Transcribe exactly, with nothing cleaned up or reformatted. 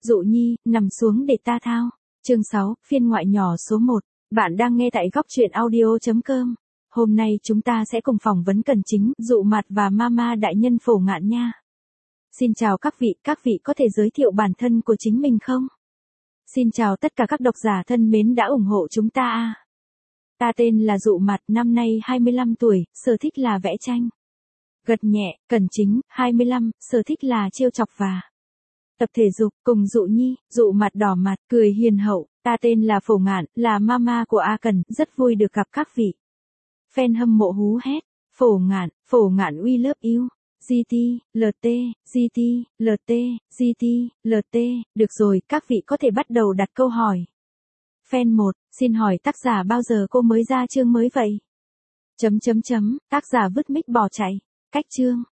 Dụ Nhi, nằm xuống để ta thao. Chương sáu, phiên ngoại nhỏ số một. Bạn đang nghe tại góc truyện audio chấm com. Hôm nay chúng ta sẽ cùng phỏng vấn Cần Chính, Dụ Mạt và Mama đại nhân Phổ Ngạn nha. Xin chào các vị, các vị có thể giới thiệu bản thân của chính mình không? Xin chào tất cả các độc giả thân mến đã ủng hộ chúng ta à. Ta tên là Dụ Mạt, năm nay hai mươi lăm tuổi, sở thích là vẽ tranh. Gật nhẹ, Cần Chính, hai mươi lăm, sở thích là trêu chọc và tập thể dục, cùng Dụ Nhi, Dụ Mạt đỏ mặt, cười hiền hậu. Ta tên là Phổ Ngạn, là mama của A Cần, rất vui được gặp các vị. Fan hâm mộ hú hét, Phổ Ngạn, Phổ Ngạn we love you. giê tê, lờ tê, giê tê, lờ tê, giê tê, lờ tê, được rồi, các vị có thể bắt đầu đặt câu hỏi. Fan một, xin hỏi tác giả bao giờ cô mới ra chương mới vậy? Chấm chấm chấm, tác giả vứt mic bỏ chạy. Cách chương,